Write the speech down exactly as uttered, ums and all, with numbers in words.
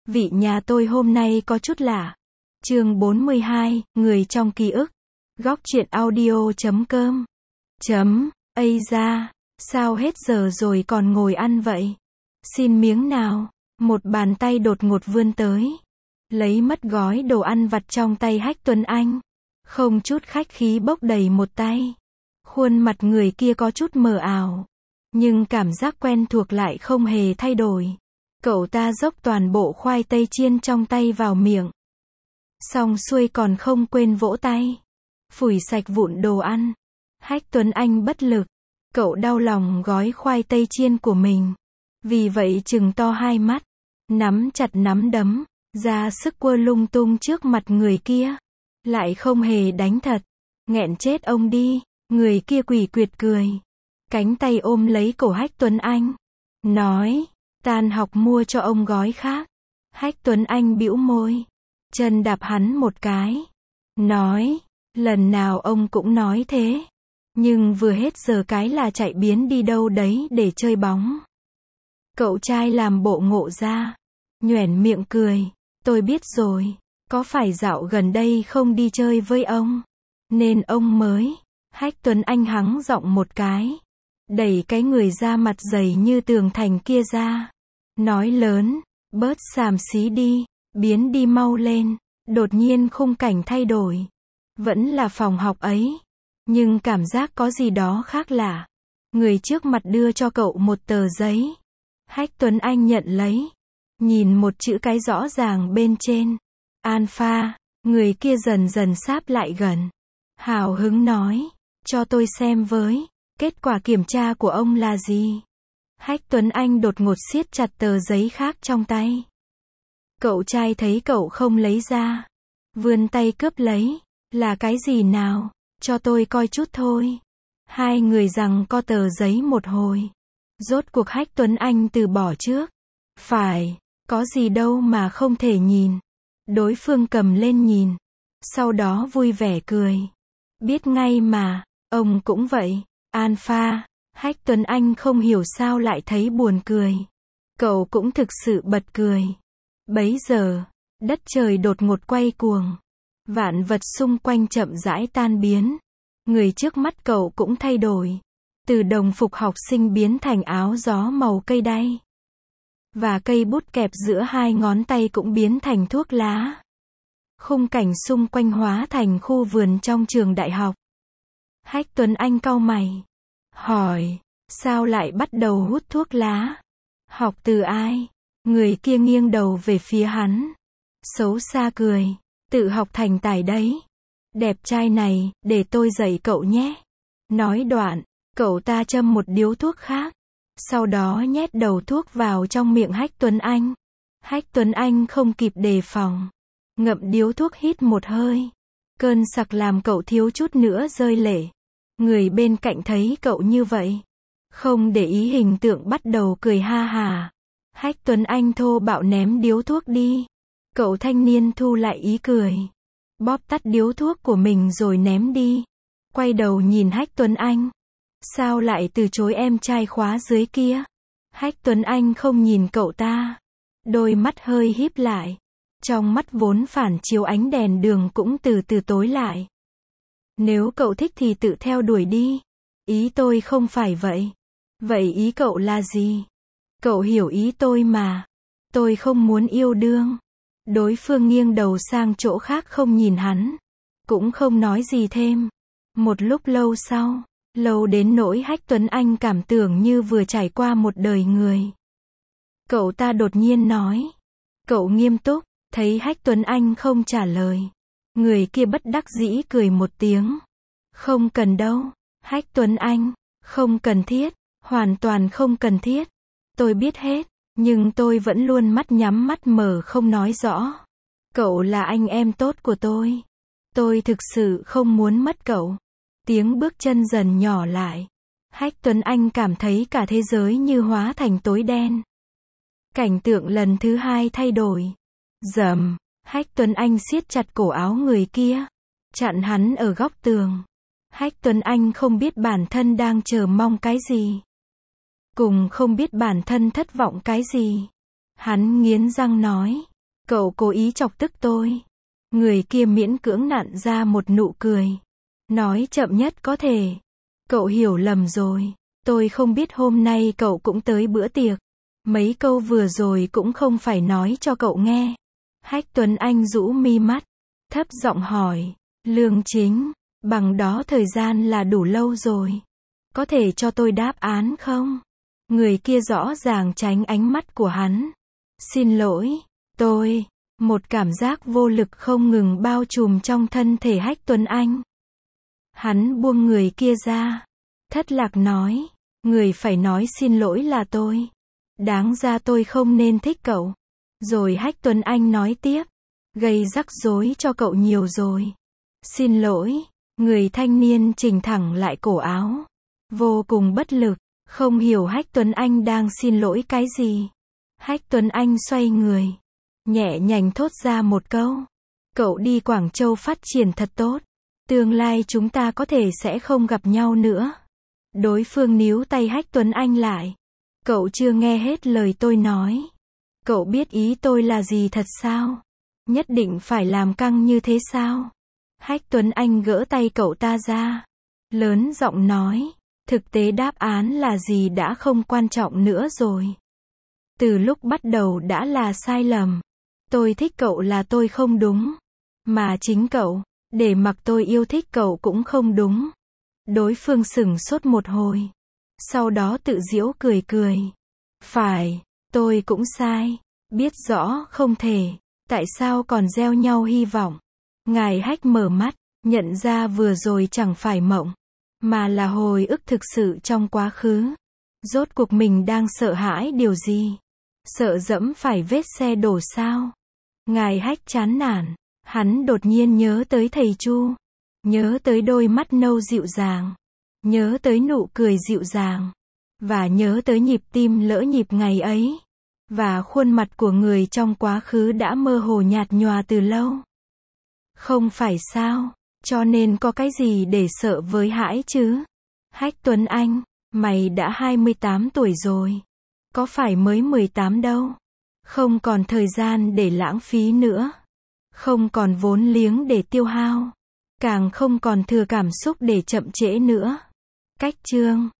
Vị nhà tôi hôm nay có chút lạ. Chương bốn mươi hai, Người trong ký ức. Góc truyện audio chấm com. Chấm, ây da, sao hết giờ rồi còn ngồi ăn vậy? Xin miếng nào. Một bàn tay đột ngột vươn tới. Lấy mất gói đồ ăn vặt trong tay Hách Tuấn Anh. Không chút khách khí bốc đầy một tay. Khuôn mặt người kia có chút mờ ảo. Nhưng cảm giác quen thuộc lại không hề thay đổi. Cậu ta dốc toàn bộ khoai tây chiên trong tay vào miệng. Xong xuôi còn không quên vỗ tay. Phủi sạch vụn đồ ăn. Hách Tuấn Anh bất lực. Cậu đau lòng gói khoai tây chiên của mình. Vì vậy trừng to hai mắt. Nắm chặt nắm đấm. Ra sức quơ lung tung trước mặt người kia. Lại không hề đánh thật. Nghẹn chết ông đi. Người kia quỷ quyệt cười. Cánh tay ôm lấy cổ Hách Tuấn Anh. Nói. Tan học mua cho ông gói khác. Hách Tuấn Anh bĩu môi. Chân đạp hắn một cái. Nói. Lần nào ông cũng nói thế. Nhưng vừa hết giờ cái là chạy biến đi đâu đấy để chơi bóng. Cậu trai làm bộ ngộ ra. Nhoẻn miệng cười. Tôi biết rồi. Có phải dạo gần đây không đi chơi với ông. Nên ông mới. Hách Tuấn Anh hắng giọng một cái. Đẩy cái người da mặt dày như tường thành kia ra. Nói lớn. Bớt xàm xí đi. Biến đi mau lên. Đột nhiên khung cảnh thay đổi. Vẫn là phòng học ấy. Nhưng cảm giác có gì đó khác lạ. Người trước mặt đưa cho cậu một tờ giấy. Hách Tuấn Anh nhận lấy. Nhìn một chữ cái rõ ràng bên trên. Alpha. Người kia dần dần sáp lại gần. Hào hứng nói. Cho tôi xem với. Kết quả kiểm tra của ông là gì? Hách Tuấn Anh đột ngột siết chặt tờ giấy khác trong tay. Cậu trai thấy cậu không lấy ra. Vươn tay cướp lấy. Là cái gì nào? Cho tôi coi chút thôi. Hai người giằng co tờ giấy một hồi. Rốt cuộc Hách Tuấn Anh từ bỏ trước. Phải, có gì đâu mà không thể nhìn. Đối phương cầm lên nhìn. Sau đó vui vẻ cười. Biết ngay mà, ông cũng vậy. Alpha. Hách Tuấn Anh không hiểu sao lại thấy buồn cười. Cậu cũng thực sự bật cười. Bấy giờ, đất trời đột ngột quay cuồng. Vạn vật xung quanh chậm rãi tan biến. Người trước mắt cậu cũng thay đổi. Từ đồng phục học sinh biến thành áo gió màu cây đay. Và cây bút kẹp giữa hai ngón tay cũng biến thành thuốc lá. Khung cảnh xung quanh hóa thành khu vườn trong trường đại học. Hách Tuấn Anh cau mày. Hỏi, sao lại bắt đầu hút thuốc lá? Học từ ai? Người kia nghiêng đầu về phía hắn. Xấu xa cười. Tự học thành tài đấy. Đẹp trai này, để tôi dạy cậu nhé. Nói đoạn, cậu ta châm một điếu thuốc khác. Sau đó nhét đầu thuốc vào trong miệng Hách Tuấn Anh. Hách Tuấn Anh không kịp đề phòng. Ngậm điếu thuốc hít một hơi. Cơn sặc làm cậu thiếu chút nữa rơi lệ. Người bên cạnh thấy cậu như vậy. Không để ý hình tượng bắt đầu cười ha hà. Hách Tuấn Anh thô bạo ném điếu thuốc đi. Cậu thanh niên thu lại ý cười. Bóp tắt điếu thuốc của mình rồi ném đi. Quay đầu nhìn Hách Tuấn Anh. Sao lại từ chối em trai khóa dưới kia? Hách Tuấn Anh không nhìn cậu ta. Đôi mắt hơi híp lại. Trong mắt vốn phản chiếu ánh đèn đường cũng từ từ tối lại. Nếu cậu thích thì tự theo đuổi đi. Ý tôi không phải vậy. Vậy ý cậu là gì? Cậu hiểu ý tôi mà. Tôi không muốn yêu đương. Đối phương nghiêng đầu sang chỗ khác không nhìn hắn. Cũng không nói gì thêm. Một lúc lâu sau. Lâu đến nỗi Hách Tuấn Anh cảm tưởng như vừa trải qua một đời người. Cậu ta đột nhiên nói. Cậu nghiêm túc. Thấy Hách Tuấn Anh không trả lời. Người kia bất đắc dĩ cười một tiếng. Không cần đâu. Hách Tuấn Anh. Không cần thiết. Hoàn toàn không cần thiết. Tôi biết hết. Nhưng tôi vẫn luôn mắt nhắm mắt mở không nói rõ. Cậu là anh em tốt của tôi. Tôi thực sự không muốn mất cậu. Tiếng bước chân dần nhỏ lại. Hách Tuấn Anh cảm thấy cả thế giới như hóa thành tối đen. Cảnh tượng lần thứ hai thay đổi. Rầm. Hách Tuấn Anh siết chặt cổ áo người kia. Chặn hắn ở góc tường. Hách Tuấn Anh không biết bản thân đang chờ mong cái gì. Cùng không biết bản thân thất vọng cái gì. Hắn nghiến răng nói. Cậu cố ý chọc tức tôi. Người kia miễn cưỡng nặn ra một nụ cười. Nói chậm nhất có thể. Cậu hiểu lầm rồi. Tôi không biết hôm nay cậu cũng tới bữa tiệc. Mấy câu vừa rồi cũng không phải nói cho cậu nghe. Hách Tuấn Anh rũ mi mắt. Thấp giọng hỏi. Lương Chính, bằng đó thời gian là đủ lâu rồi. Có thể cho tôi đáp án không? Người kia rõ ràng tránh ánh mắt của hắn. Xin lỗi, tôi. Một cảm giác vô lực không ngừng bao trùm trong thân thể Hách Tuấn Anh. Hắn buông người kia ra. Thất lạc nói. Người phải nói xin lỗi là tôi. Đáng ra tôi không nên thích cậu. Rồi Hách Tuấn Anh nói tiếp. Gây rắc rối cho cậu nhiều rồi. Xin lỗi. Người thanh niên chỉnh thẳng lại cổ áo. Vô cùng bất lực. Không hiểu Hách Tuấn Anh đang xin lỗi cái gì. Hách Tuấn Anh xoay người. Nhẹ nhàng thốt ra một câu. Cậu đi Quảng Châu phát triển thật tốt. Tương lai chúng ta có thể sẽ không gặp nhau nữa. Đối phương níu tay Hách Tuấn Anh lại. Cậu chưa nghe hết lời tôi nói. Cậu biết ý tôi là gì thật sao? Nhất định phải làm căng như thế sao? Hách Tuấn Anh gỡ tay cậu ta ra. Lớn giọng nói. Thực tế đáp án là gì đã không quan trọng nữa rồi. Từ lúc bắt đầu đã là sai lầm. Tôi thích cậu là tôi không đúng. Mà chính cậu, để mặc tôi yêu thích cậu cũng không đúng. Đối phương sửng sốt một hồi. Sau đó tự giễu cười cười. Phải, tôi cũng sai. Biết rõ không thể. Tại sao còn gieo nhau hy vọng? Ngài Hách mở mắt, nhận ra vừa rồi chẳng phải mộng. Mà là hồi ức thực sự trong quá khứ. Rốt cuộc mình đang sợ hãi điều gì? Sợ dẫm phải vết xe đổ sao? Ngài Hách chán nản. Hắn đột nhiên nhớ tới thầy Chu. Nhớ tới đôi mắt nâu dịu dàng. Nhớ tới nụ cười dịu dàng. Và nhớ tới nhịp tim lỡ nhịp ngày ấy. Và khuôn mặt của người trong quá khứ đã mơ hồ nhạt nhòa từ lâu. Không phải sao? Cho nên có cái gì để sợ với hãi chứ? Hách Tuấn Anh, mày đã hai mươi tám tuổi rồi. Có phải mới mười tám đâu. Không còn thời gian để lãng phí nữa. Không còn vốn liếng để tiêu hao. Càng không còn thừa cảm xúc để chậm trễ nữa. Cách chương